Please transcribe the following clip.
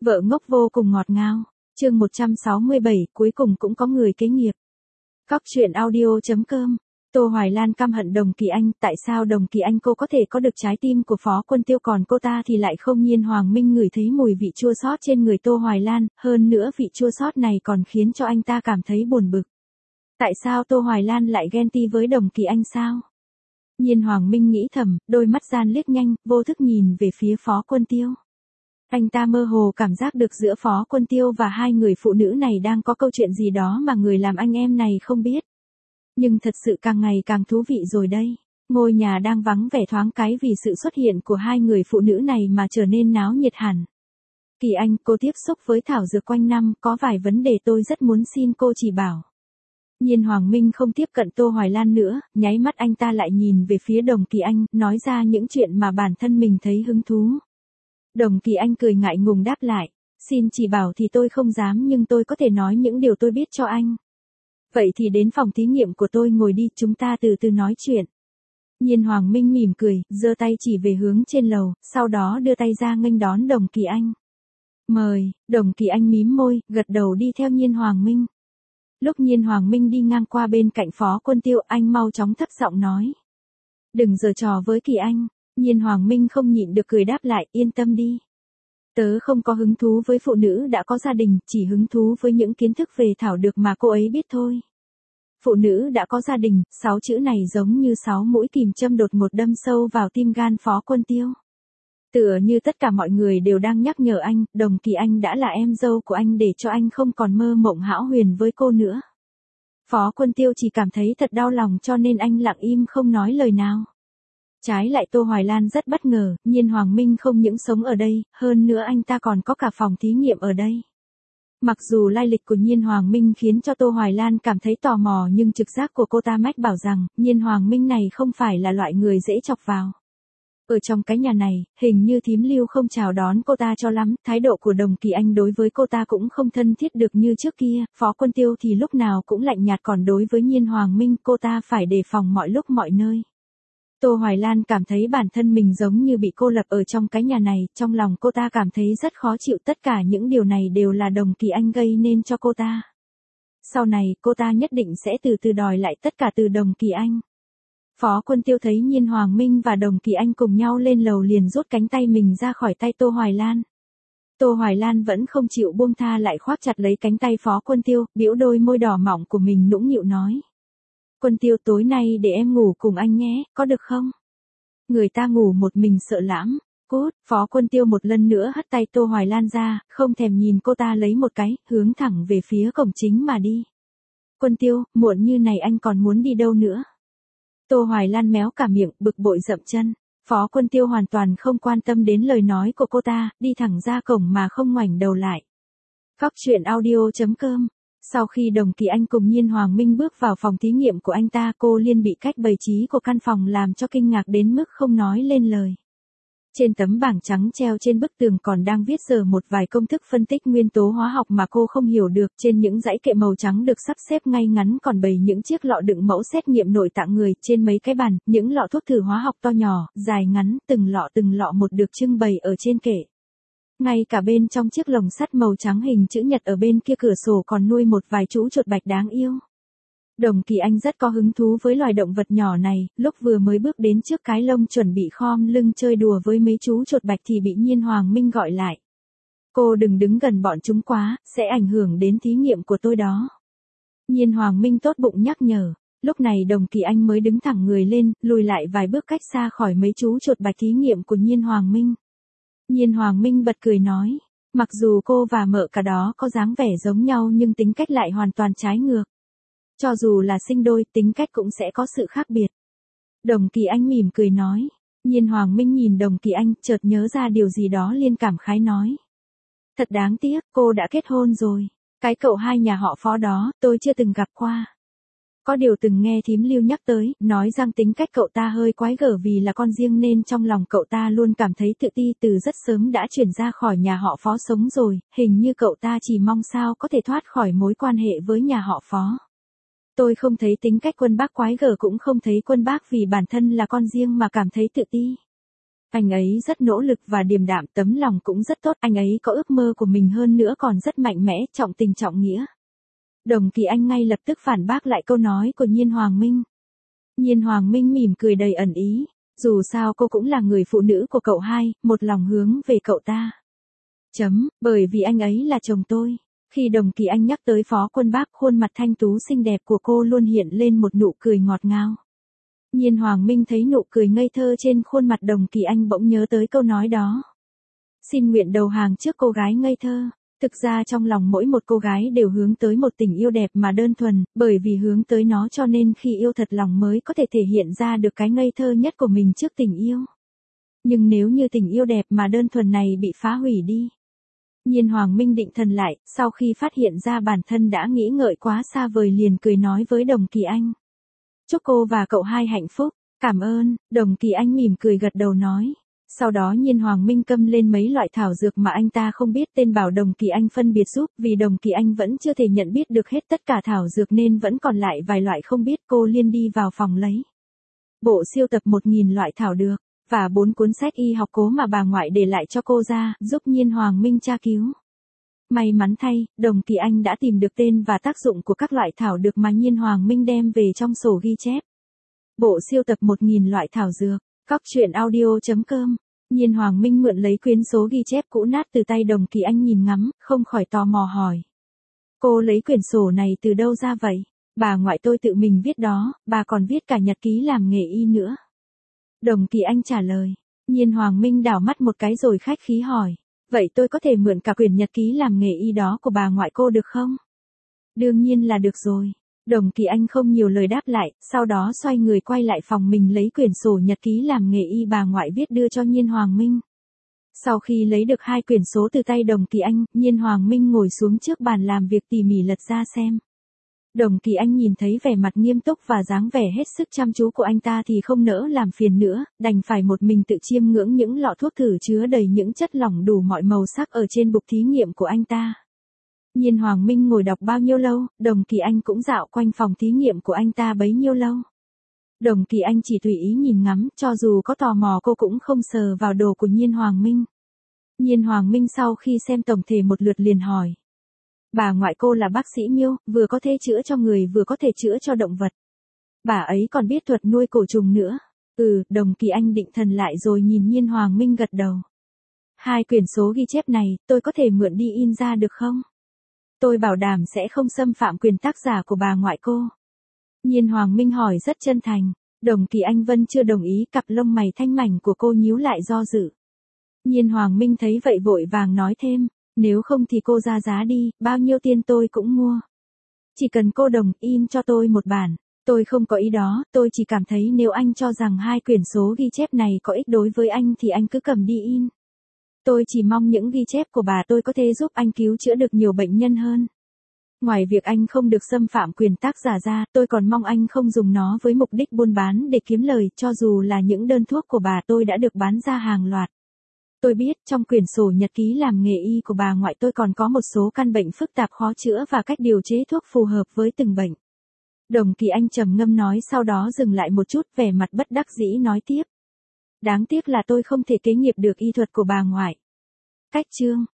Vợ ngốc vô cùng ngọt ngào. Chương 167, cuối cùng cũng có người kế nghiệp. Cóc truyện audio.com. Tô Hoài Lan căm hận Đồng Kỳ Anh, tại sao Đồng Kỳ Anh cô có thể có được trái tim của Phó Quân Tiêu còn cô ta thì lại không? Nhiên Hoàng Minh ngửi thấy mùi vị chua xót trên người Tô Hoài Lan, hơn nữa vị chua xót này còn khiến cho anh ta cảm thấy buồn bực. Tại sao Tô Hoài Lan lại ghen tị với Đồng Kỳ Anh sao? Nhiên Hoàng Minh nghĩ thầm, đôi mắt gian liếc nhanh, vô thức nhìn về phía Phó Quân Tiêu. Anh ta mơ hồ cảm giác được giữa Phó Quân Tiêu và hai người phụ nữ này đang có câu chuyện gì đó mà người làm anh em này không biết. Nhưng thật sự càng ngày càng thú vị rồi đây. Ngôi nhà đang vắng vẻ thoáng cái vì sự xuất hiện của hai người phụ nữ này mà trở nên náo nhiệt hẳn. Kỳ Anh, cô tiếp xúc với thảo dược quanh năm, có vài vấn đề tôi rất muốn xin cô chỉ bảo. Nhiên Hoàng Minh không tiếp cận Tô Hoài Lan nữa, nháy mắt anh ta lại nhìn về phía Đồng Kỳ Anh, nói ra những chuyện mà bản thân mình thấy hứng thú. Đồng Kỳ Anh cười ngại ngùng đáp lại, xin chỉ bảo thì tôi không dám nhưng tôi có thể nói những điều tôi biết cho anh. Vậy thì đến phòng thí nghiệm của tôi ngồi đi, chúng ta từ từ nói chuyện. Nhiên Hoàng Minh mỉm cười, giơ tay chỉ về hướng trên lầu, sau đó đưa tay ra nghênh đón Đồng Kỳ Anh. Mời. Đồng Kỳ Anh mím môi, gật đầu đi theo Nhiên Hoàng Minh. Lúc Nhiên Hoàng Minh đi ngang qua bên cạnh Phó Quân Tiêu, anh mau chóng thấp giọng nói. Đừng giở trò với Kỳ Anh. Nhiên Hoàng Minh không nhịn được cười đáp lại, yên tâm đi. Tớ không có hứng thú với phụ nữ đã có gia đình, chỉ hứng thú với những kiến thức về thảo dược mà cô ấy biết thôi. Phụ nữ đã có gia đình, 6 chữ này giống như 6 mũi kìm châm đột ngột đâm sâu vào tim gan Phó Quân Tiêu. Tựa như tất cả mọi người đều đang nhắc nhở anh, Đồng Kỳ Anh đã là em dâu của anh để cho anh không còn mơ mộng hão huyền với cô nữa. Phó Quân Tiêu chỉ cảm thấy thật đau lòng cho nên anh lặng im không nói lời nào. Trái lại Tô Hoài Lan rất bất ngờ, Nhiên Hoàng Minh không những sống ở đây, hơn nữa anh ta còn có cả phòng thí nghiệm ở đây. Mặc dù lai lịch của Nhiên Hoàng Minh khiến cho Tô Hoài Lan cảm thấy tò mò nhưng trực giác của cô ta mách bảo rằng, Nhiên Hoàng Minh này không phải là loại người dễ chọc vào. Ở trong cái nhà này, hình như thím Lưu không chào đón cô ta cho lắm, thái độ của Đồng Kỳ Anh đối với cô ta cũng không thân thiết được như trước kia, Phó Quân Tiêu thì lúc nào cũng lạnh nhạt còn đối với Nhiên Hoàng Minh cô ta phải đề phòng mọi lúc mọi nơi. Tô Hoài Lan cảm thấy bản thân mình giống như bị cô lập ở trong cái nhà này, trong lòng cô ta cảm thấy rất khó chịu, tất cả những điều này đều là Đồng Kỳ Anh gây nên cho cô ta. Sau này, cô ta nhất định sẽ từ từ đòi lại tất cả từ Đồng Kỳ Anh. Phó Quân Tiêu thấy Nhiên Hoàng Minh và Đồng Kỳ Anh cùng nhau lên lầu liền rút cánh tay mình ra khỏi tay Tô Hoài Lan. Tô Hoài Lan vẫn không chịu buông tha lại khoác chặt lấy cánh tay Phó Quân Tiêu, bĩu đôi môi đỏ mọng của mình nũng nịu nói. Quân Tiêu tối nay để em ngủ cùng anh nhé, có được không? Người ta ngủ một mình sợ lắm. Cút, Phó Quân Tiêu một lần nữa hất tay Tô Hoài Lan ra, không thèm nhìn cô ta lấy một cái, hướng thẳng về phía cổng chính mà đi. Quân Tiêu, muộn như này anh còn muốn đi đâu nữa? Tô Hoài Lan méo cả miệng, bực bội dậm chân. Phó Quân Tiêu hoàn toàn không quan tâm đến lời nói của cô ta, đi thẳng ra cổng mà không ngoảnh đầu lại. Cóc truyện audio.com. Sau khi Đồng Kỳ Anh cùng Nhiên Hoàng Minh bước vào phòng thí nghiệm của anh ta, cô Liên bị cách bày trí của căn phòng làm cho kinh ngạc đến mức không nói lên lời. Trên tấm bảng trắng treo trên bức tường còn đang viết giờ một vài công thức phân tích nguyên tố hóa học mà cô không hiểu được. Trên những dãy kệ màu trắng được sắp xếp ngay ngắn còn bày những chiếc lọ đựng mẫu xét nghiệm nội tạng người. Trên mấy cái bàn, những lọ thuốc thử hóa học to nhỏ, dài ngắn, từng lọ một được trưng bày ở trên kệ. Ngay cả bên trong chiếc lồng sắt màu trắng hình chữ nhật ở bên kia cửa sổ còn nuôi một vài chú chuột bạch đáng yêu. Đồng Kỳ Anh rất có hứng thú với loài động vật nhỏ này, lúc vừa mới bước đến trước cái lông chuẩn bị khom lưng chơi đùa với mấy chú chuột bạch thì bị Nhiên Hoàng Minh gọi lại. Cô đừng đứng gần bọn chúng quá, sẽ ảnh hưởng đến thí nghiệm của tôi đó. Nhiên Hoàng Minh tốt bụng nhắc nhở. Lúc này Đồng Kỳ Anh mới đứng thẳng người lên, lùi lại vài bước cách xa khỏi mấy chú chuột bạch thí nghiệm của Nhiên Hoàng Minh. Nhiên Hoàng Minh bật cười nói, mặc dù cô và mợ cả đó có dáng vẻ giống nhau nhưng tính cách lại hoàn toàn trái ngược. Cho dù là sinh đôi, tính cách cũng sẽ có sự khác biệt. Đồng Kỳ Anh mỉm cười nói. Nhiên Hoàng Minh nhìn Đồng Kỳ Anh, chợt nhớ ra điều gì đó liền cảm khái nói. Thật đáng tiếc, cô đã kết hôn rồi. Cái cậu hai nhà họ Phó đó, tôi chưa từng gặp qua. Có điều từng nghe thím Lưu nhắc tới, nói rằng tính cách cậu ta hơi quái gở vì là con riêng nên trong lòng cậu ta luôn cảm thấy tự ti, từ rất sớm đã chuyển ra khỏi nhà họ Phó sống rồi, hình như cậu ta chỉ mong sao có thể thoát khỏi mối quan hệ với nhà họ Phó. Tôi không thấy tính cách Quân Bác quái gở, cũng không thấy Quân Bác vì bản thân là con riêng mà cảm thấy tự ti. Anh ấy rất nỗ lực và điềm đạm, tấm lòng cũng rất tốt, anh ấy có ước mơ của mình hơn nữa còn rất mạnh mẽ, trọng tình trọng nghĩa. Đồng Kỳ Anh ngay lập tức phản bác lại câu nói của Nhiên Hoàng Minh. Nhiên Hoàng Minh mỉm cười đầy ẩn ý, dù sao cô cũng là người phụ nữ của cậu hai, một lòng hướng về cậu ta. Bởi vì anh ấy là chồng tôi. Khi Đồng Kỳ Anh nhắc tới Phó Quân Bác, khuôn mặt thanh tú xinh đẹp của cô luôn hiện lên một nụ cười ngọt ngào. Nhiên Hoàng Minh thấy nụ cười ngây thơ trên khuôn mặt Đồng Kỳ Anh bỗng nhớ tới câu nói đó. Xin nguyện đầu hàng trước cô gái ngây thơ. Thực ra trong lòng mỗi một cô gái đều hướng tới một tình yêu đẹp mà đơn thuần, bởi vì hướng tới nó cho nên khi yêu thật lòng mới có thể thể hiện ra được cái ngây thơ nhất của mình trước tình yêu. Nhưng nếu như tình yêu đẹp mà đơn thuần này bị phá hủy đi. Nhiên Hoàng Minh định thần lại, sau khi phát hiện ra bản thân đã nghĩ ngợi quá xa vời liền cười nói với Đồng Kỳ Anh. Chúc cô và cậu hai hạnh phúc, cảm ơn, Đồng Kỳ Anh mỉm cười gật đầu nói. Sau đó Nhiên Hoàng Minh câm lên mấy loại thảo dược mà anh ta không biết tên bảo Đồng Kỳ Anh phân biệt giúp, vì Đồng Kỳ Anh vẫn chưa thể nhận biết được hết tất cả thảo dược nên vẫn còn lại vài loại không biết. Cô liền đi vào phòng lấy bộ siêu tập 1000 loại thảo dược và 4 cuốn sách y học cố mà bà ngoại để lại cho cô ra, giúp Nhiên Hoàng Minh tra cứu. May mắn thay, Đồng Kỳ Anh đã tìm được tên và tác dụng của các loại thảo dược mà Nhiên Hoàng Minh đem về trong sổ ghi chép. Bộ siêu tập 1000 loại thảo dược, coctruyện.audio.com. Nhiên Hoàng Minh mượn lấy quyển số ghi chép cũ nát từ tay Đồng Kỳ Anh nhìn ngắm, không khỏi tò mò hỏi. Cô lấy quyển sổ này từ đâu ra vậy? Bà ngoại tôi tự mình viết đó, bà còn viết cả nhật ký làm nghề y nữa. Đồng Kỳ Anh trả lời. Nhiên Hoàng Minh đảo mắt một cái rồi khách khí hỏi. Vậy tôi có thể mượn cả quyển nhật ký làm nghề y đó của bà ngoại cô được không? Đương nhiên là được rồi. Đồng Kỳ Anh không nhiều lời đáp lại, sau đó xoay người quay lại phòng mình lấy quyển sổ nhật ký làm nghề y bà ngoại viết đưa cho Nhiên Hoàng Minh. Sau khi lấy được 2 quyển số từ tay Đồng Kỳ Anh, Nhiên Hoàng Minh ngồi xuống trước bàn làm việc tỉ mỉ lật ra xem. Đồng Kỳ Anh nhìn thấy vẻ mặt nghiêm túc và dáng vẻ hết sức chăm chú của anh ta thì không nỡ làm phiền nữa, đành phải một mình tự chiêm ngưỡng những lọ thuốc thử chứa đầy những chất lỏng đủ mọi màu sắc ở trên bục thí nghiệm của anh ta. Nhiên Hoàng Minh ngồi đọc bao nhiêu lâu, Đồng Kỳ Anh cũng dạo quanh phòng thí nghiệm của anh ta bấy nhiêu lâu. Đồng Kỳ Anh chỉ tùy ý nhìn ngắm, cho dù có tò mò cô cũng không sờ vào đồ của Nhiên Hoàng Minh. Nhiên Hoàng Minh sau khi xem tổng thể một lượt liền hỏi. Bà ngoại cô là bác sĩ miêu, vừa có thể chữa cho người vừa có thể chữa cho động vật. Bà ấy còn biết thuật nuôi cổ trùng nữa. Đồng Kỳ Anh định thần lại rồi nhìn Nhiên Hoàng Minh gật đầu. 2 quyển số ghi chép này, tôi có thể mượn đi in ra được không? Tôi bảo đảm sẽ không xâm phạm quyền tác giả của bà ngoại cô. Nhiên Hoàng Minh hỏi rất chân thành. Đồng Kỳ Anh vẫn chưa đồng ý, cặp lông mày thanh mảnh của cô nhíu lại do dự. Nhiên Hoàng Minh thấy vậy vội vàng nói thêm, nếu không thì cô ra giá đi, bao nhiêu tiền tôi cũng mua. Chỉ cần cô đồng in cho tôi một bản. Tôi không có ý đó, tôi chỉ cảm thấy nếu anh cho rằng 2 quyển số ghi chép này có ích đối với anh thì anh cứ cầm đi in. Tôi chỉ mong những ghi chép của bà tôi có thể giúp anh cứu chữa được nhiều bệnh nhân hơn. Ngoài việc anh không được xâm phạm quyền tác giả ra, tôi còn mong anh không dùng nó với mục đích buôn bán để kiếm lời, cho dù là những đơn thuốc của bà tôi đã được bán ra hàng loạt. Tôi biết trong quyển sổ nhật ký làm nghề y của bà ngoại tôi còn có một số căn bệnh phức tạp khó chữa và cách điều chế thuốc phù hợp với từng bệnh. Đồng Kỳ Anh trầm ngâm nói, sau đó dừng lại một chút, vẻ mặt bất đắc dĩ nói tiếp. Đáng tiếc là tôi không thể kế nghiệp được y thuật của bà ngoại. Cách chương